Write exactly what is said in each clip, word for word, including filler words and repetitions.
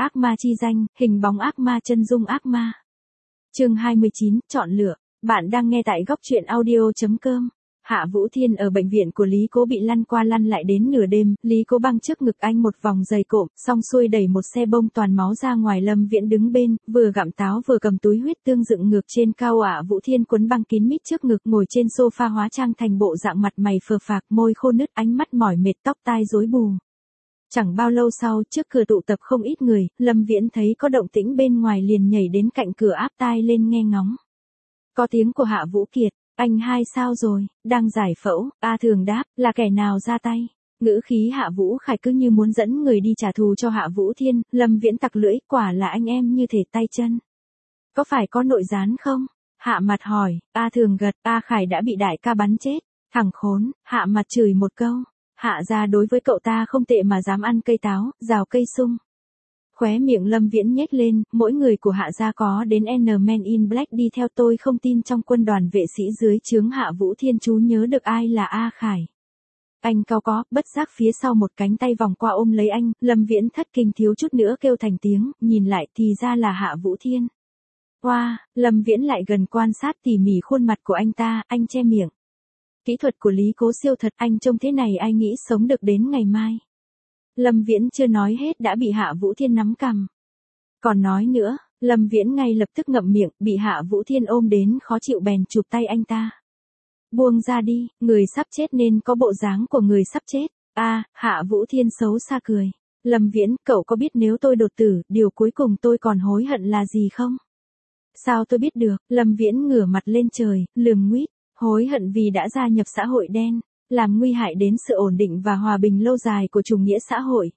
ác ma chi danh, hình bóng ác ma chân dung ác ma. Chương hai mươi chín, chọn lựa. Bạn đang nghe tại góc truyện audio chấm com. Hạ Vũ Thiên ở bệnh viện của Lý Cố bị lăn qua lăn lại đến nửa đêm, Lý Cố băng trước ngực anh một vòng dày cộm, xong xuôi đẩy một xe bông toàn máu ra ngoài. Lâm Viễn đứng bên, vừa gặm táo vừa cầm túi huyết tương dựng ngược trên cao. Hạ Vũ Thiên quấn băng kín mít trước ngực, ngồi trên sofa hóa trang thành bộ dạng mặt mày phờ phạc, môi khô nứt, ánh mắt mỏi mệt, tóc tai rối bù. Chẳng bao lâu sau, trước cửa tụ tập không ít người, Lâm Viễn thấy có động tĩnh bên ngoài liền nhảy đến cạnh cửa áp tai lên nghe ngóng. Có tiếng của Hạ Vũ Kiệt. Anh hai sao rồi, đang giải phẫu. A Thường đáp, là kẻ nào ra tay? Ngữ khí Hạ Vũ Khải cứ như muốn dẫn người đi trả thù cho Hạ Vũ Thiên. Lâm Viễn tặc lưỡi, quả là anh em như thể tay chân. Có phải có nội gián không? Hạ Mặt hỏi. A Thường gật. A Khải đã bị đại ca bắn chết. Thằng khốn. Hạ Mặt chửi một câu. Hạ gia đối với cậu ta không tệ mà dám ăn cây táo, rào cây sung. Khóe miệng Lâm Viễn nhếch lên, mỗi người của Hạ gia có đến N Men in Black đi theo, tôi không tin trong quân đoàn vệ sĩ dưới trướng Hạ Vũ Thiên chú nhớ được ai là A Khải. Anh cao có, bất giác phía sau một cánh tay vòng qua ôm lấy anh, Lâm Viễn thất kinh thiếu chút nữa kêu thành tiếng, nhìn lại thì ra là Hạ Vũ Thiên. Wow, Lâm Viễn lại gần quan sát tỉ mỉ khuôn mặt của anh ta, anh che miệng. Kỹ thuật của Lý Cố siêu thật, anh trông thế này ai nghĩ sống được đến ngày mai. Lâm Viễn chưa nói hết đã bị Hạ Vũ Thiên nắm cằm. Còn nói nữa, Lâm Viễn ngay lập tức ngậm miệng, bị Hạ Vũ Thiên ôm đến khó chịu bèn chụp tay anh ta. Buông ra đi, người sắp chết nên có bộ dáng của người sắp chết. A, à, Hạ Vũ Thiên xấu xa cười. Lâm Viễn, cậu có biết nếu tôi đột tử, điều cuối cùng tôi còn hối hận là gì không? Sao tôi biết được? Lâm Viễn ngửa mặt lên trời, lườm nguýt. Hối hận vì đã gia nhập xã hội đen, làm nguy hại đến sự ổn định và hòa bình lâu dài của chủ nghĩa xã hội.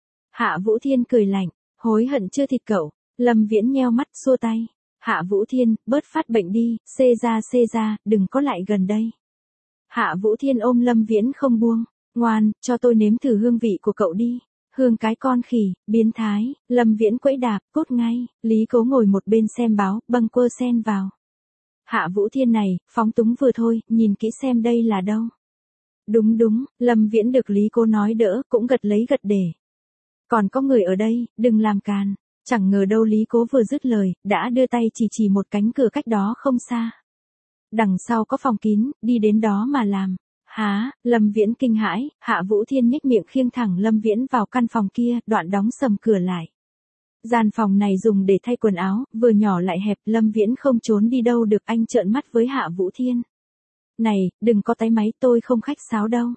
Hạ Vũ Thiên cười lạnh, hối hận chưa thịt cậu. Lâm Viễn nheo mắt xua tay. Hạ Vũ Thiên, bớt phát bệnh đi, xê ra xê ra, đừng có lại gần đây. Hạ Vũ Thiên ôm Lâm Viễn không buông, ngoan, cho tôi nếm thử hương vị của cậu đi. Hương cái con khỉ, biến thái. Lâm Viễn quẫy đạp, cốt ngay. Lý Cố ngồi một bên xem báo, bâng quơ xen vào. Hạ Vũ Thiên này, phóng túng vừa thôi, nhìn kỹ xem đây là đâu. Đúng đúng, Lâm Viễn được Lý Cố nói đỡ, cũng gật lấy gật để. Còn có người ở đây, đừng làm càn. Chẳng ngờ đâu Lý Cố vừa dứt lời, đã đưa tay chỉ chỉ một cánh cửa cách đó không xa. Đằng sau có phòng kín, đi đến đó mà làm. Hả, Lâm Viễn kinh hãi, Hạ Vũ Thiên nhếch miệng khiêng thẳng Lâm Viễn vào căn phòng kia, đoạn đóng sầm cửa lại. Gian phòng này dùng để thay quần áo, vừa nhỏ lại hẹp, Lâm Viễn không trốn đi đâu được, anh trợn mắt với Hạ Vũ Thiên. Này, đừng có táy máy, tôi không khách sáo đâu.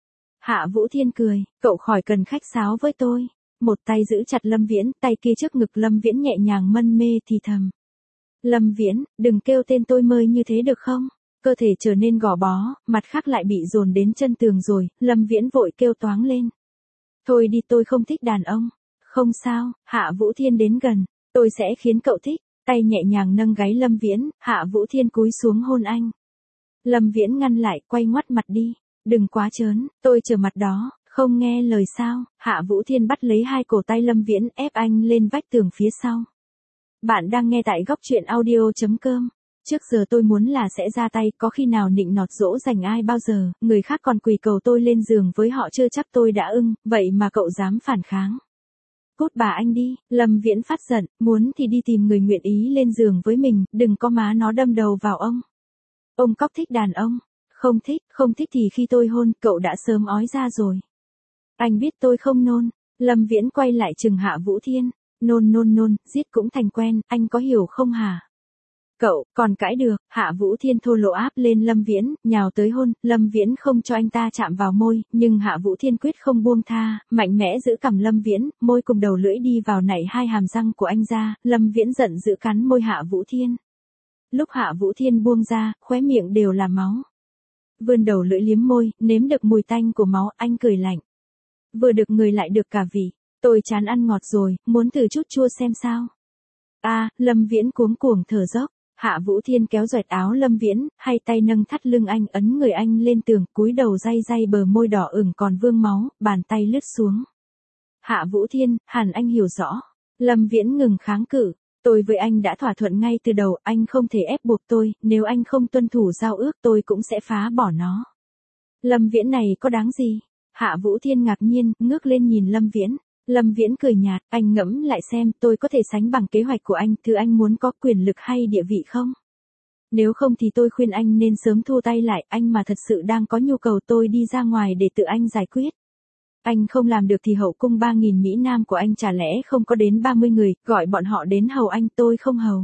Hạ Vũ Thiên cười, cậu khỏi cần khách sáo với tôi. Một tay giữ chặt Lâm Viễn, tay kia trước ngực Lâm Viễn nhẹ nhàng mân mê thì thầm. Lâm Viễn, đừng kêu tên tôi mơi như thế được không? Cơ thể trở nên gò bó, mặt khác lại bị dồn đến chân tường rồi, Lâm Viễn vội kêu toáng lên. Thôi đi, tôi không thích đàn ông. Không sao, Hạ Vũ Thiên đến gần, tôi sẽ khiến cậu thích. Tay nhẹ nhàng nâng gáy Lâm Viễn, Hạ Vũ Thiên cúi xuống hôn anh. Lâm Viễn ngăn lại, quay ngoắt mặt đi. Đừng quá trớn, tôi chờ mặt đó, không nghe lời sao? Hạ Vũ Thiên bắt lấy hai cổ tay Lâm Viễn, ép anh lên vách tường phía sau. Bạn đang nghe tại góc truyện audio chấm com. Trước giờ tôi muốn là sẽ ra tay, có khi nào nịnh nọt dỗ dành ai bao giờ, người khác còn quỳ cầu tôi lên giường với họ chưa chắc tôi đã ưng, vậy mà cậu dám phản kháng. Cút bà anh đi, Lâm Viễn phát giận, muốn thì đi tìm người nguyện ý lên giường với mình, đừng có má nó đâm đầu vào ông. Ông cóc thích đàn ông, không thích, không thích thì khi tôi hôn, cậu đã sớm ói ra rồi. Anh biết tôi không nôn, Lâm Viễn quay lại trừng Hạ Vũ Thiên, nôn nôn nôn, giết cũng thành quen, anh có hiểu không hả? Cậu, còn cãi được, Hạ Vũ Thiên thô lỗ áp lên Lâm Viễn, nhào tới hôn, Lâm Viễn không cho anh ta chạm vào môi, nhưng Hạ Vũ Thiên quyết không buông tha, mạnh mẽ giữ cằm Lâm Viễn, môi cùng đầu lưỡi đi vào nảy hai hàm răng của anh ra, Lâm Viễn giận dữ cắn môi Hạ Vũ Thiên. Lúc Hạ Vũ Thiên buông ra, khóe miệng đều là máu. Vươn đầu lưỡi liếm môi, nếm được mùi tanh của máu, anh cười lạnh. Vừa được người lại được cả vị, tôi chán ăn ngọt rồi, muốn thử chút chua xem sao. A, à, Lâm Viễn cuống cuồng thở dốc. Hạ Vũ Thiên kéo xoẹt áo Lâm Viễn, hai tay nâng thắt lưng anh, ấn người anh lên tường, cúi đầu day day bờ môi đỏ ửng còn vương máu, bàn tay lướt xuống. Hạ Vũ Thiên, hẳn anh hiểu rõ. Lâm Viễn ngừng kháng cự. Tôi với anh đã thỏa thuận ngay từ đầu, anh không thể ép buộc tôi, nếu anh không tuân thủ giao ước tôi cũng sẽ phá bỏ nó. Lâm Viễn này có đáng gì? Hạ Vũ Thiên ngạc nhiên, ngước lên nhìn Lâm Viễn. Lâm Viễn cười nhạt, anh ngẫm lại xem tôi có thể sánh bằng kế hoạch của anh, thứ anh muốn có quyền lực hay địa vị không? Nếu không thì tôi khuyên anh nên sớm thu tay lại, anh mà thật sự đang có nhu cầu tôi đi ra ngoài để tự anh giải quyết. Anh không làm được thì hậu cung ba nghìn Mỹ Nam của anh chả lẽ không có đến ba mươi người, gọi bọn họ đến hầu anh, tôi không hầu.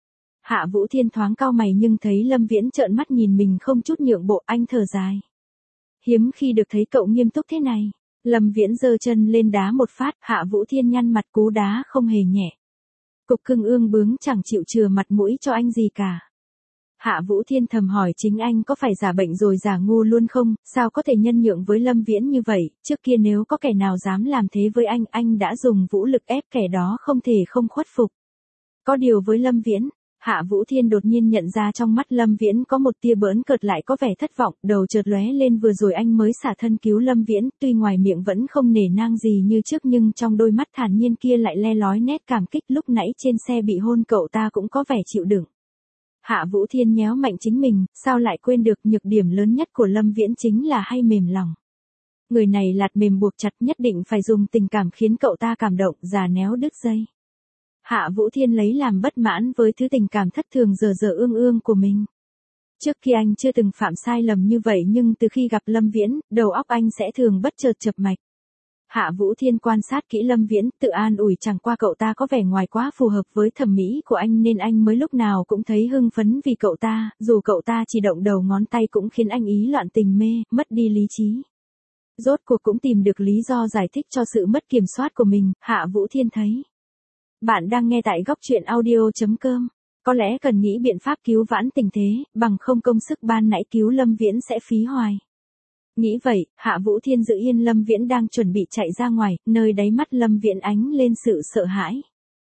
Hạ Vũ Thiên thoáng cau mày nhưng thấy Lâm Viễn trợn mắt nhìn mình không chút nhượng bộ, anh thở dài. Hiếm khi được thấy cậu nghiêm túc thế này. Lâm Viễn giơ chân lên đá một phát, Hạ Vũ Thiên nhăn mặt, cú đá không hề nhẹ. Cục cưng ương bướng chẳng chịu chừa mặt mũi cho anh gì cả. Hạ Vũ Thiên thầm hỏi chính anh có phải giả bệnh rồi giả ngu luôn không, sao có thể nhân nhượng với Lâm Viễn như vậy, trước kia nếu có kẻ nào dám làm thế với anh, anh đã dùng vũ lực ép kẻ đó không thể không khuất phục. Có điều với Lâm Viễn, Hạ Vũ Thiên đột nhiên nhận ra trong mắt Lâm Viễn có một tia bỡn cợt lại có vẻ thất vọng, đầu chợt lóe lên vừa rồi anh mới xả thân cứu Lâm Viễn, tuy ngoài miệng vẫn không nể nang gì như trước nhưng trong đôi mắt thản nhiên kia lại le lói nét cảm kích, lúc nãy trên xe bị hôn cậu ta cũng có vẻ chịu đựng. Hạ Vũ Thiên nhéo mạnh chính mình, sao lại quên được nhược điểm lớn nhất của Lâm Viễn chính là hay mềm lòng. Người này lạt mềm buộc chặt, nhất định phải dùng tình cảm khiến cậu ta cảm động, già néo đứt dây. Hạ Vũ Thiên lấy làm bất mãn với thứ tình cảm thất thường dở dở ương ương của mình. Trước khi anh chưa từng phạm sai lầm như vậy nhưng từ khi gặp Lâm Viễn, đầu óc anh sẽ thường bất chợt chập mạch. Hạ Vũ Thiên quan sát kỹ Lâm Viễn, tự an ủi chẳng qua cậu ta có vẻ ngoài quá phù hợp với thẩm mỹ của anh nên anh mới lúc nào cũng thấy hưng phấn vì cậu ta, dù cậu ta chỉ động đầu ngón tay cũng khiến anh ý loạn tình mê, mất đi lý trí. Rốt cuộc cũng tìm được lý do giải thích cho sự mất kiểm soát của mình, Hạ Vũ Thiên thấy. Bạn đang nghe tại góc truyện audio chấm com. Có lẽ cần nghĩ biện pháp cứu vãn tình thế, bằng không công sức ban nãy cứu Lâm Viễn sẽ phí hoài. Nghĩ vậy, Hạ Vũ Thiên giữ yên Lâm Viễn đang chuẩn bị chạy ra ngoài, nơi đáy mắt Lâm Viễn ánh lên sự sợ hãi.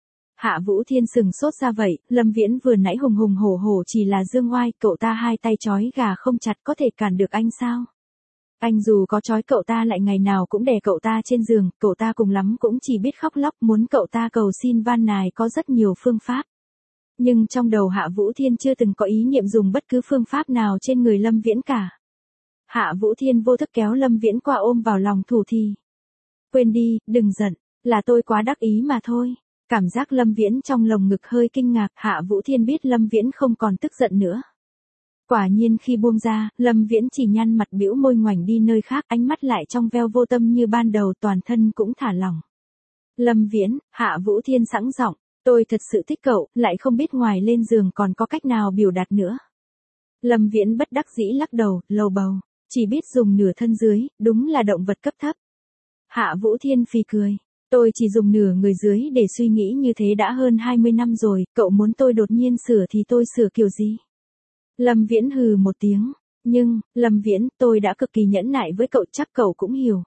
Hạ Vũ Thiên sừng sốt ra vậy, Lâm Viễn vừa nãy hùng hùng hổ hổ chỉ là dương oai, cậu ta hai tay trói gà không chặt có thể cản được anh sao? Anh dù có trói cậu ta lại ngày nào cũng đè cậu ta trên giường, cậu ta cùng lắm cũng chỉ biết khóc lóc, muốn cậu ta cầu xin van nài có rất nhiều phương pháp. Nhưng trong đầu Hạ Vũ Thiên chưa từng có ý niệm dùng bất cứ phương pháp nào trên người Lâm Viễn cả. Hạ Vũ Thiên vô thức kéo Lâm Viễn qua ôm vào lòng thủ thì. Quên đi, đừng giận, là tôi quá đắc ý mà thôi. Cảm giác Lâm Viễn trong lồng ngực hơi kinh ngạc, Hạ Vũ Thiên biết Lâm Viễn không còn tức giận nữa. Quả nhiên khi buông ra, Lâm Viễn chỉ nhăn mặt bĩu môi ngoảnh đi nơi khác, ánh mắt lại trong veo vô tâm như ban đầu, toàn thân cũng thả lỏng. Lâm Viễn, Hạ Vũ Thiên sẵn giọng, tôi thật sự thích cậu, lại không biết ngoài lên giường còn có cách nào biểu đạt nữa. Lâm Viễn bất đắc dĩ lắc đầu, lầu bầu, chỉ biết dùng nửa thân dưới, đúng là động vật cấp thấp. Hạ Vũ Thiên phì cười, tôi chỉ dùng nửa người dưới để suy nghĩ như thế đã hơn hai mươi năm rồi, cậu muốn tôi đột nhiên sửa thì tôi sửa kiểu gì? Lâm Viễn hừ một tiếng, nhưng, Lâm Viễn, tôi đã cực kỳ nhẫn nại với cậu, chắc cậu cũng hiểu.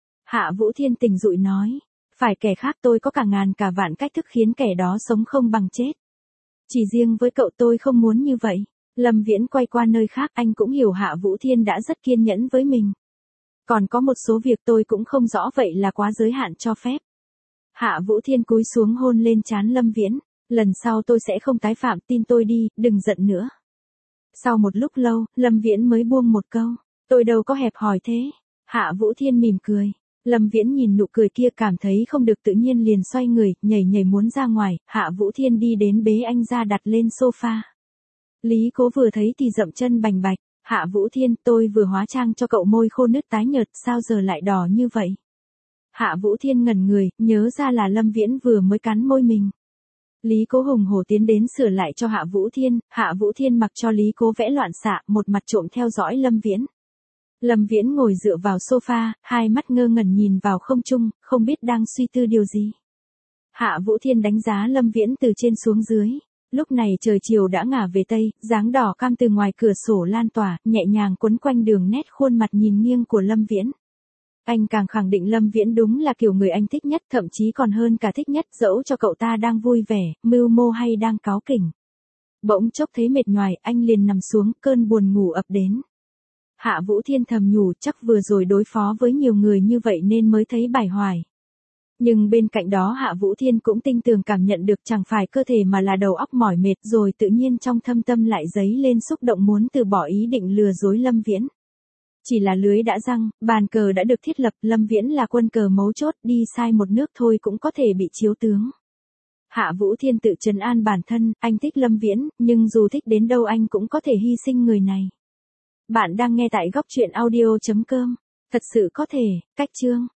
Hạ Vũ Thiên tỉnh dụi nói, phải kẻ khác tôi có cả ngàn cả vạn cách thức khiến kẻ đó sống không bằng chết. Chỉ riêng với cậu tôi không muốn như vậy. Lâm Viễn quay qua nơi khác, anh cũng hiểu Hạ Vũ Thiên đã rất kiên nhẫn với mình. Còn có một số việc tôi cũng không rõ vậy là quá giới hạn cho phép. Hạ Vũ Thiên cúi xuống hôn lên trán Lâm Viễn, lần sau tôi sẽ không tái phạm, tin tôi đi, đừng giận nữa. Sau một lúc lâu, Lâm Viễn mới buông một câu, tôi đâu có hẹp hòi thế. Hạ Vũ Thiên mỉm cười. Lâm Viễn nhìn nụ cười kia cảm thấy không được tự nhiên liền xoay người, nhảy nhảy muốn ra ngoài, Hạ Vũ Thiên đi đến bế anh ra đặt lên sofa. Lý Cố vừa thấy thì dậm chân bành bạch, Hạ Vũ Thiên, tôi vừa hóa trang cho cậu môi khô nứt tái nhợt, sao giờ lại đỏ như vậy? Hạ Vũ Thiên ngẩn người, nhớ ra là Lâm Viễn vừa mới cắn môi mình. Lý Cố hùng hổ tiến đến sửa lại cho Hạ Vũ Thiên, Hạ Vũ Thiên mặc cho Lý Cố vẽ loạn xạ, một mặt trộm theo dõi Lâm Viễn. Lâm Viễn ngồi dựa vào sofa, hai mắt ngơ ngẩn nhìn vào không trung, không biết đang suy tư điều gì. Hạ Vũ Thiên đánh giá Lâm Viễn từ trên xuống dưới. Lúc này trời chiều đã ngả về tây, dáng đỏ cam từ ngoài cửa sổ lan tỏa, nhẹ nhàng quấn quanh đường nét khuôn mặt nhìn nghiêng của Lâm Viễn. Anh càng khẳng định Lâm Viễn đúng là kiểu người anh thích nhất, thậm chí còn hơn cả thích nhất, dẫu cho cậu ta đang vui vẻ, mưu mô hay đang cáu kỉnh. Bỗng chốc thấy mệt nhoài, anh liền nằm xuống, cơn buồn ngủ ập đến. Hạ Vũ Thiên thầm nhủ, chắc vừa rồi đối phó với nhiều người như vậy nên mới thấy bài hoài. Nhưng bên cạnh đó Hạ Vũ Thiên cũng tinh tường cảm nhận được chẳng phải cơ thể mà là đầu óc mỏi mệt, rồi tự nhiên trong thâm tâm lại dấy lên xúc động muốn từ bỏ ý định lừa dối Lâm Viễn. Chỉ là lưới đã giăng, bàn cờ đã được thiết lập, Lâm Viễn là quân cờ mấu chốt, đi sai một nước thôi cũng có thể bị chiếu tướng. Hạ Vũ Thiên tự trấn an bản thân, anh thích Lâm Viễn, nhưng dù thích đến đâu anh cũng có thể hy sinh người này. Bạn đang nghe tại góc truyện audio chấm com. Thật sự có thể, cách chương.